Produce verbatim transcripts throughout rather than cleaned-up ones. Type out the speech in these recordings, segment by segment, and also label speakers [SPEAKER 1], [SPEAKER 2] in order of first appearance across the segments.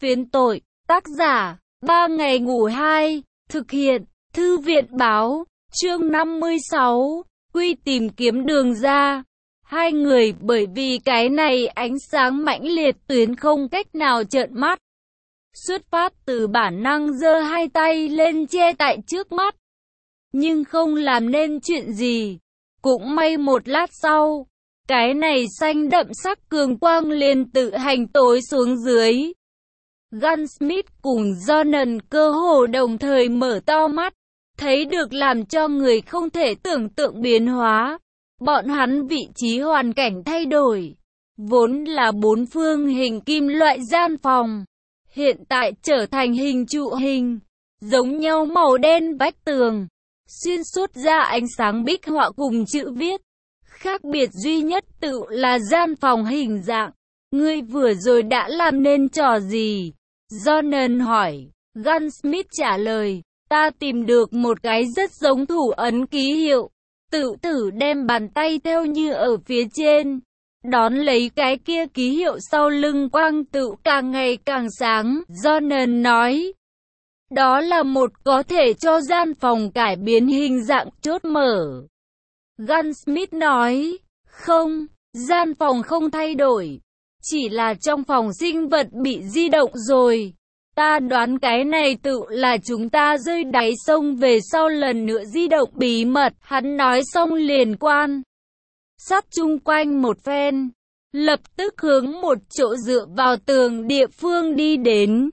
[SPEAKER 1] Phiến tội, tác giả, ba ngày ngủ hai, thực hiện, thư viện báo, chương năm mươi sáu, Quy tìm kiếm đường ra. Hai người bởi vì cái này ánh sáng mãnh liệt tuyến không cách nào trợn mắt. Xuất phát từ bản năng giơ hai tay lên che tại trước mắt. Nhưng không làm nên chuyện gì. Cũng may một lát sau, cái này xanh đậm sắc cường quang liền tự hành tối xuống dưới. Gunsmith cùng Jonan cơ hồ đồng thời mở to mắt, thấy được làm cho người không thể tưởng tượng biến hóa. Bọn hắn vị trí hoàn cảnh thay đổi, vốn là bốn phương hình kim loại gian phòng, hiện tại trở thành hình trụ hình, giống nhau màu đen vách tường, xuyên suốt ra ánh sáng bích họa cùng chữ viết. Khác biệt duy nhất tự là gian phòng hình dạng. Ngươi vừa rồi đã làm nên trò gì? Jonan hỏi. Gunsmith trả lời, ta tìm được một cái rất giống thủ ấn ký hiệu. Tự tử đem bàn tay theo như ở phía trên, đón lấy cái kia ký hiệu sau lưng quang tự càng ngày càng sáng. Jonan nói, đó là một có thể cho gian phòng cải biến hình dạng chốt mở. Gunsmith nói, không, gian phòng không thay đổi, chỉ là trong phòng sinh vật bị di động rồi. Ta đoán cái này tự là chúng ta rơi đáy sông về sau lần nữa di động bí mật. Hắn nói xong liền quan sát chung quanh một phen, lập tức hướng một chỗ dựa vào tường địa phương đi đến.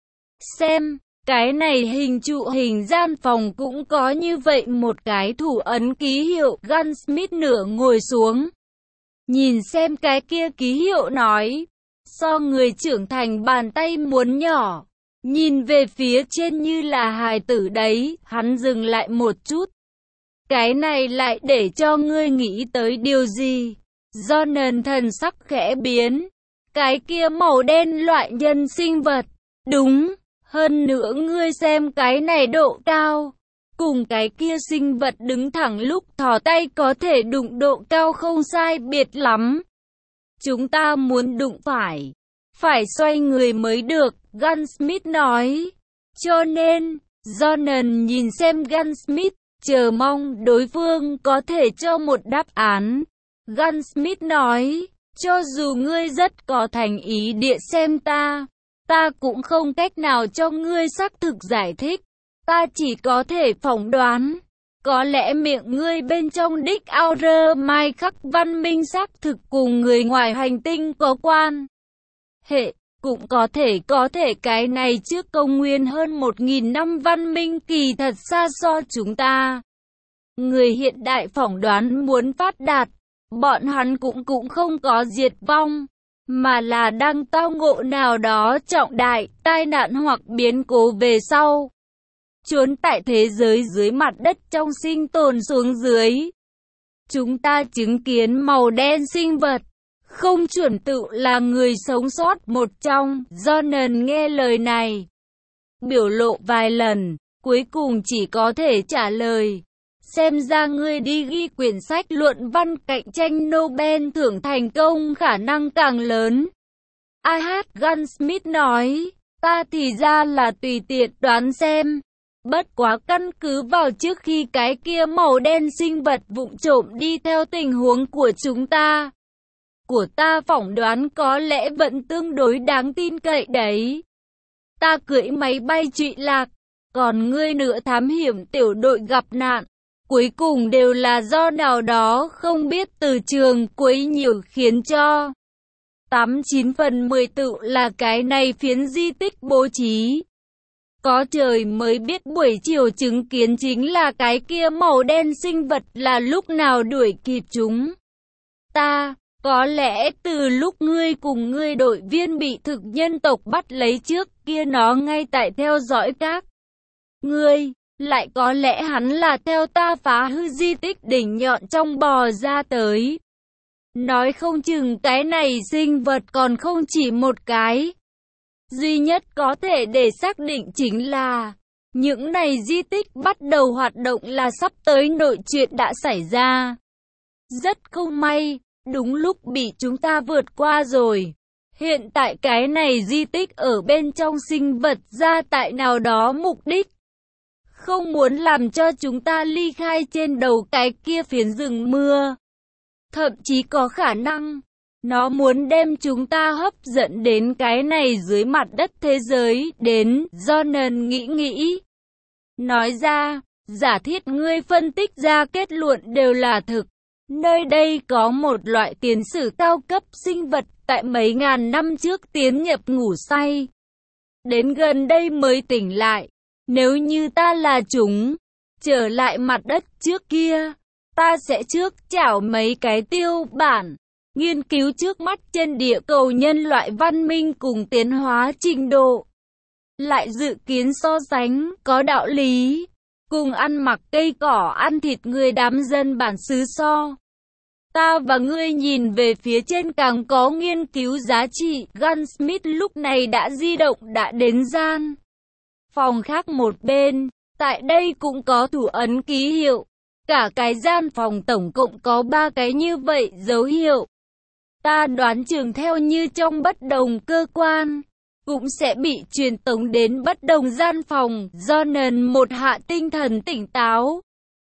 [SPEAKER 1] Xem, cái này hình trụ hình gian phòng cũng có như vậy một cái thủ ấn ký hiệu. Gunsmith nửa ngồi xuống, nhìn xem cái kia ký hiệu nói, so người trưởng thành bàn tay muốn nhỏ. Nhìn về phía trên như là hài tử đấy. Hắn dừng lại một chút. Cái này lại để cho ngươi nghĩ tới điều gì? Jonan thần sắc khẽ biến. Cái kia màu đen loại nhân sinh vật. Đúng, hơn nữa ngươi xem cái này độ cao, cùng cái kia sinh vật đứng thẳng lúc thò tay có thể đụng độ cao không sai biệt lắm. Chúng ta muốn đụng phải, phải xoay người mới được. Gunsmith nói. Cho nên, Jonan nhìn xem Gunsmith, chờ mong đối phương có thể cho một đáp án. Gunsmith nói, cho dù ngươi rất có thành ý địa xem ta, ta cũng không cách nào cho ngươi xác thực giải thích. Ta chỉ có thể phỏng đoán, có lẽ miệng ngươi bên trong đích Outer Mai khắc văn minh xác thực cùng người ngoài hành tinh có quan hệ. Cũng có thể có thể cái này trước công nguyên hơn một nghìn năm văn minh kỳ thật xa so chúng ta. Người hiện đại phỏng đoán muốn phát đạt, bọn hắn cũng cũng không có diệt vong, mà là đang tao ngộ nào đó trọng đại, tai nạn hoặc biến cố về sau. Trốn tại thế giới dưới mặt đất trong sinh tồn xuống dưới. Chúng ta chứng kiến màu đen sinh vật. Không chuẩn tự là người sống sót một trong. Jonan nghe lời này, biểu lộ vài lần, cuối cùng chỉ có thể trả lời. Xem ra ngươi đi ghi quyển sách luận văn cạnh tranh Nobel thưởng thành công khả năng càng lớn. I hát Gunsmith nói, ta thì ra là tùy tiện đoán xem. Bất quá căn cứ vào trước khi cái kia màu đen sinh vật vụng trộm đi theo tình huống của chúng ta. Của ta phỏng đoán có lẽ vẫn tương đối đáng tin cậy đấy. Ta cưỡi máy bay trụy lạc, còn ngươi nửa thám hiểm tiểu đội gặp nạn. Cuối cùng đều là do nào đó không biết từ trường quấy nhiều khiến cho. Tám chín phần mười tự là cái này phiến di tích bố trí. Có trời mới biết buổi chiều chứng kiến chính là cái kia màu đen sinh vật là lúc nào đuổi kịp chúng. Ta... Có lẽ từ lúc ngươi cùng ngươi đội viên bị thực nhân tộc bắt lấy trước kia nó ngay tại theo dõi các ngươi, lại có lẽ hắn là theo ta phá hư di tích đỉnh nhọn trong bò ra tới. Nói không chừng cái này sinh vật còn không chỉ một cái. Duy nhất có thể để xác định chính là những này di tích bắt đầu hoạt động là sắp tới nội chuyện đã xảy ra. Rất không may. Đúng lúc bị chúng ta vượt qua rồi. Hiện tại cái này di tích ở bên trong sinh vật ra tại nào đó mục đích. Không muốn làm cho chúng ta ly khai trên đầu cái kia phiến rừng mưa. Thậm chí có khả năng, nó muốn đem chúng ta hấp dẫn đến cái này dưới mặt đất thế giới đến, Jonan nghĩ nghĩ. Nói ra, giả thiết ngươi phân tích ra kết luận đều là thực. Nơi đây có một loại tiến sử cao cấp sinh vật tại mấy ngàn năm trước tiến nhập ngủ say. Đến gần đây mới tỉnh lại. Nếu như ta là chúng, trở lại mặt đất trước kia, ta sẽ trước chảo mấy cái tiêu bản, nghiên cứu trước mắt trên địa cầu nhân loại văn minh cùng tiến hóa trình độ. Lại dự kiến so sánh, có đạo lý, cùng ăn mặc cây cỏ ăn thịt người đám dân bản xứ so. Ta và ngươi nhìn về phía trên càng có nghiên cứu giá trị. Gunsmith lúc này đã di động đã đến gian phòng khác một bên. Tại đây cũng có thủ ấn ký hiệu. Cả cái gian phòng tổng cộng có ba cái như vậy dấu hiệu. Ta đoán chừng theo như trong bất đồng cơ quan, cũng sẽ bị truyền tống đến bất đồng gian phòng. Jonan một hạ tinh thần tỉnh táo.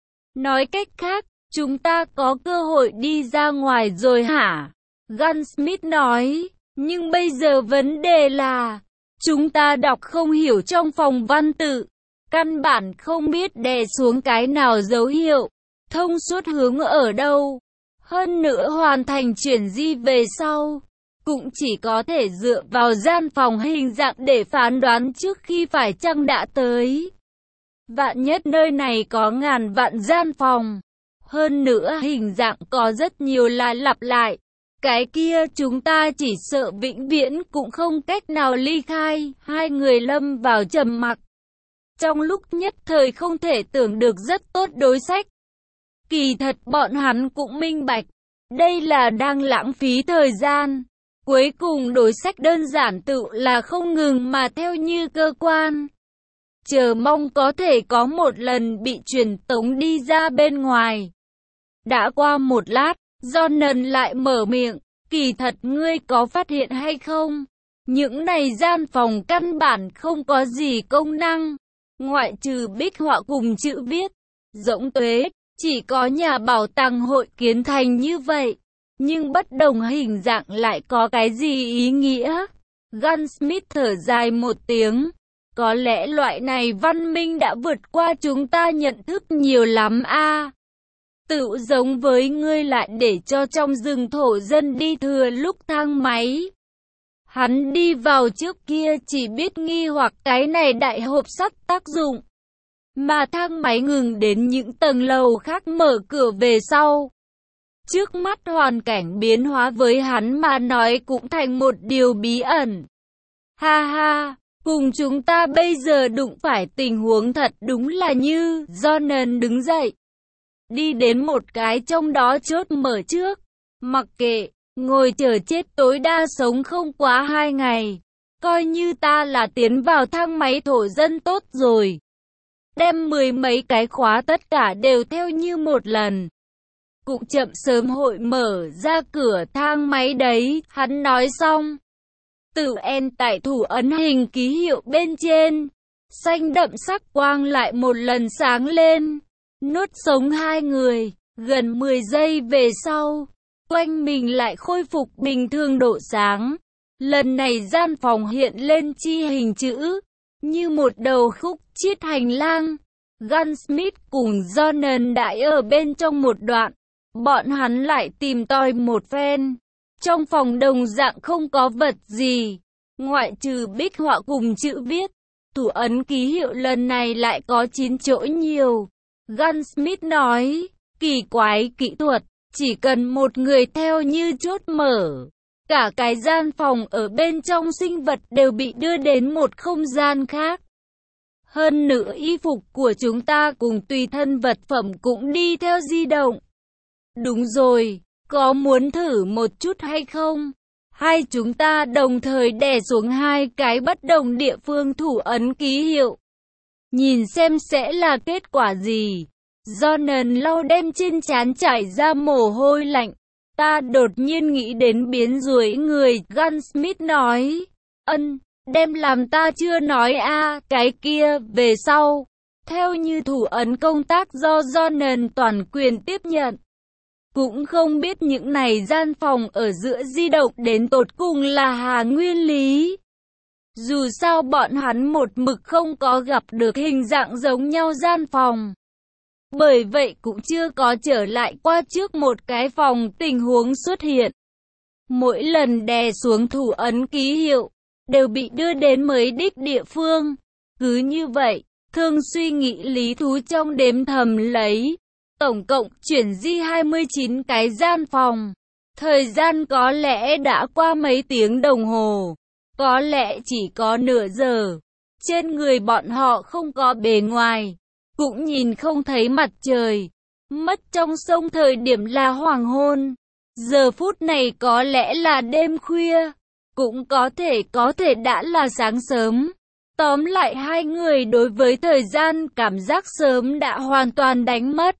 [SPEAKER 1] Nói cách khác, chúng ta có cơ hội đi ra ngoài rồi hả? Gunsmith nói, nhưng bây giờ vấn đề là, chúng ta đọc không hiểu trong phòng văn tự, căn bản không biết đè xuống cái nào dấu hiệu, thông suốt hướng ở đâu. Hơn nữa hoàn thành chuyển di về sau, cũng chỉ có thể dựa vào gian phòng hình dạng để phán đoán trước khi phải chăng đã tới. Vạn nhất nơi này có ngàn vạn gian phòng. Hơn nữa hình dạng có rất nhiều là lặp lại. Cái kia chúng ta chỉ sợ vĩnh viễn cũng không cách nào ly khai. Hai người lâm vào trầm mặc. Trong lúc nhất thời không thể tưởng được rất tốt đối sách. Kỳ thật bọn hắn cũng minh bạch. Đây là đang lãng phí thời gian. Cuối cùng đối sách đơn giản tự là không ngừng mà theo như cơ quan. Chờ mong có thể có một lần bị truyền tống đi ra bên ngoài. Đã qua một lát, Jonan lại mở miệng, kỳ thật ngươi có phát hiện hay không? Những này gian phòng căn bản không có gì công năng, ngoại trừ bích họa cùng chữ viết, rỗng tuế, chỉ có nhà bảo tàng hội kiến thành như vậy. Nhưng bất đồng hình dạng lại có cái gì ý nghĩa? Gunsmith thở dài một tiếng. Có lẽ loại này văn minh đã vượt qua chúng ta nhận thức nhiều lắm a. À, tự giống với ngươi lại để cho trong rừng thổ dân đi thừa lúc thang máy. Hắn đi vào trước kia chỉ biết nghi hoặc cái này đại hộp sắt tác dụng. Mà thang máy ngừng đến những tầng lầu khác mở cửa về sau. Trước mắt hoàn cảnh biến hóa với hắn mà nói cũng thành một điều bí ẩn. Ha ha, cùng chúng ta bây giờ đụng phải tình huống thật đúng là như. Jonan đứng dậy, đi đến một cái trong đó chốt mở trước. Mặc kệ, ngồi chờ chết tối đa sống không quá hai ngày. Coi như ta là tiến vào thang máy thổ dân tốt rồi. Đem mười mấy cái khóa tất cả đều theo như một lần. Cũng chậm sớm hội mở ra cửa thang máy đấy. Hắn nói xong, tự en tại thủ ấn hình ký hiệu bên trên. Xanh đậm sắc quang lại một lần sáng lên. Nuốt sống hai người. Gần mười giây về sau, quanh mình lại khôi phục bình thường độ sáng. Lần này gian phòng hiện lên chi hình chữ, như một đầu khúc chiết hành lang. Gunsmith cùng Jonan đã ở bên trong một đoạn. Bọn hắn lại tìm tòi một phen. Trong phòng đồng dạng không có vật gì, ngoại trừ bích họa cùng chữ viết. Thủ ấn ký hiệu lần này lại có chín chỗ nhiều. Gunsmith nói, kỳ quái kỹ thuật, chỉ cần một người theo như chốt mở. Cả cái gian phòng ở bên trong sinh vật đều bị đưa đến một không gian khác. Hơn nữa y phục của chúng ta cùng tùy thân vật phẩm cũng đi theo di động. Đúng rồi, có muốn thử một chút hay không? Hai chúng ta đồng thời đè xuống hai cái bất đồng địa phương thủ ấn ký hiệu. Nhìn xem sẽ là kết quả gì. Jonan lau đem trên trán chảy ra mồ hôi lạnh. Ta đột nhiên nghĩ đến biến ruồi người, Gunsmith nói. Ân, đem làm ta chưa nói a à, cái kia, về sau. Theo như thủ ấn công tác do Jonan toàn quyền tiếp nhận. Cũng không biết những này gian phòng ở giữa di động đến tột cùng là hà nguyên lý. Dù sao bọn hắn một mực không có gặp được hình dạng giống nhau gian phòng. Bởi vậy cũng chưa có trở lại qua trước một cái phòng tình huống xuất hiện. Mỗi lần đè xuống thủ ấn ký hiệu, đều bị đưa đến mới đích địa phương. Cứ như vậy, Thương suy nghĩ lý thú trong đếm thầm lấy. Tổng cộng chuyển di hai mươi chín cái gian phòng. Thời gian có lẽ đã qua mấy tiếng đồng hồ. Có lẽ chỉ có nửa giờ. Trên người bọn họ không có bề ngoài. Cũng nhìn không thấy mặt trời. Mất trong sông thời điểm là hoàng hôn. Giờ phút này có lẽ là đêm khuya. Cũng có thể có thể đã là sáng sớm. Tóm lại hai người đối với thời gian cảm giác sớm đã hoàn toàn đánh mất.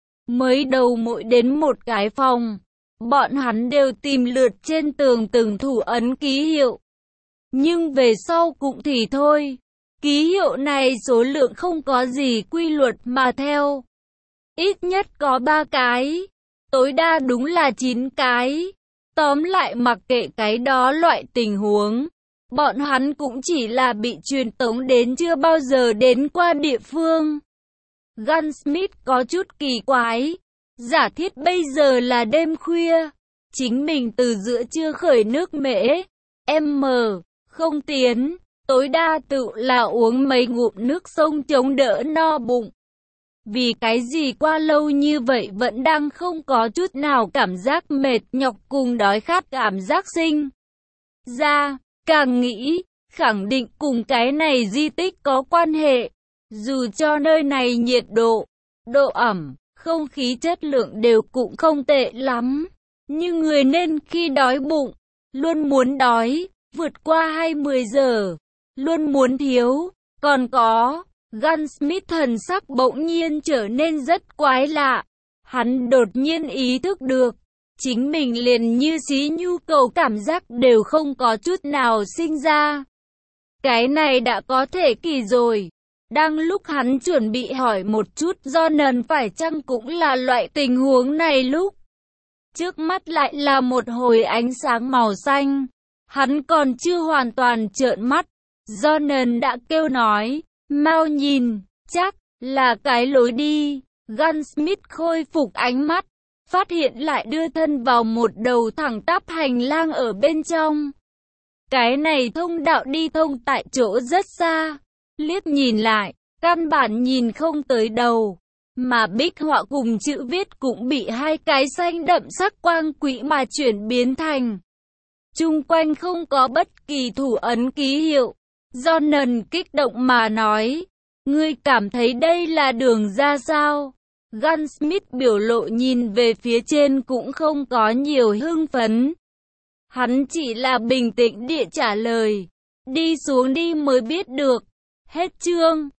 [SPEAKER 1] Mới đầu mỗi đến một cái phòng, bọn hắn đều tìm lượt trên tường từng thủ ấn ký hiệu. Nhưng về sau cũng thì thôi, ký hiệu này số lượng không có gì quy luật mà theo. Ít nhất có ba cái, tối đa đúng là chín cái. Tóm lại mặc kệ cái đó loại tình huống, bọn hắn cũng chỉ là bị truyền tống đến chưa bao giờ đến qua địa phương. Gunsmith có chút kỳ quái. Giả thiết bây giờ là đêm khuya, chính mình từ giữa trưa khởi nước mễ, M, không tiến, tối đa tự là uống mấy ngụm nước sông chống đỡ no bụng. Vì cái gì qua lâu như vậy vẫn đang không có chút nào cảm giác mệt nhọc cùng đói khát cảm giác sinh ra, càng nghĩ, khẳng định cùng cái này di tích có quan hệ. Dù cho nơi này nhiệt độ, độ ẩm, không khí chất lượng đều cũng không tệ lắm. Nhưng người nên khi đói bụng, luôn muốn đói, vượt qua hai mươi giờ, luôn muốn thiếu. Còn có, Gunsmith thần sắc bỗng nhiên trở nên rất quái lạ. Hắn đột nhiên ý thức được, chính mình liền như xí nhu cầu cảm giác đều không có chút nào sinh ra. Cái này đã có thể kỳ rồi. Đang lúc hắn chuẩn bị hỏi một chút Jonan phải chăng cũng là loại tình huống này lúc trước mắt lại là một hồi ánh sáng màu xanh. Hắn còn chưa hoàn toàn trợn mắt, Jonan đã kêu nói, mau nhìn, chắc là cái lối đi. Gunsmith khôi phục ánh mắt, phát hiện lại đưa thân vào một đầu thẳng tắp hành lang ở bên trong. Cái này thông đạo đi thông tại chỗ rất xa. Liếc nhìn lại, căn bản nhìn không tới đầu, mà bích họa cùng chữ viết cũng bị hai cái xanh đậm sắc quang quỹ mà chuyển biến thành. Chung quanh không có bất kỳ thủ ấn ký hiệu. Jonan kích động mà nói, ngươi cảm thấy đây là đường ra sao? Gunsmith biểu lộ nhìn về phía trên cũng không có nhiều hưng phấn. Hắn chỉ là bình tĩnh địa trả lời, đi xuống đi mới biết được. Hết chương.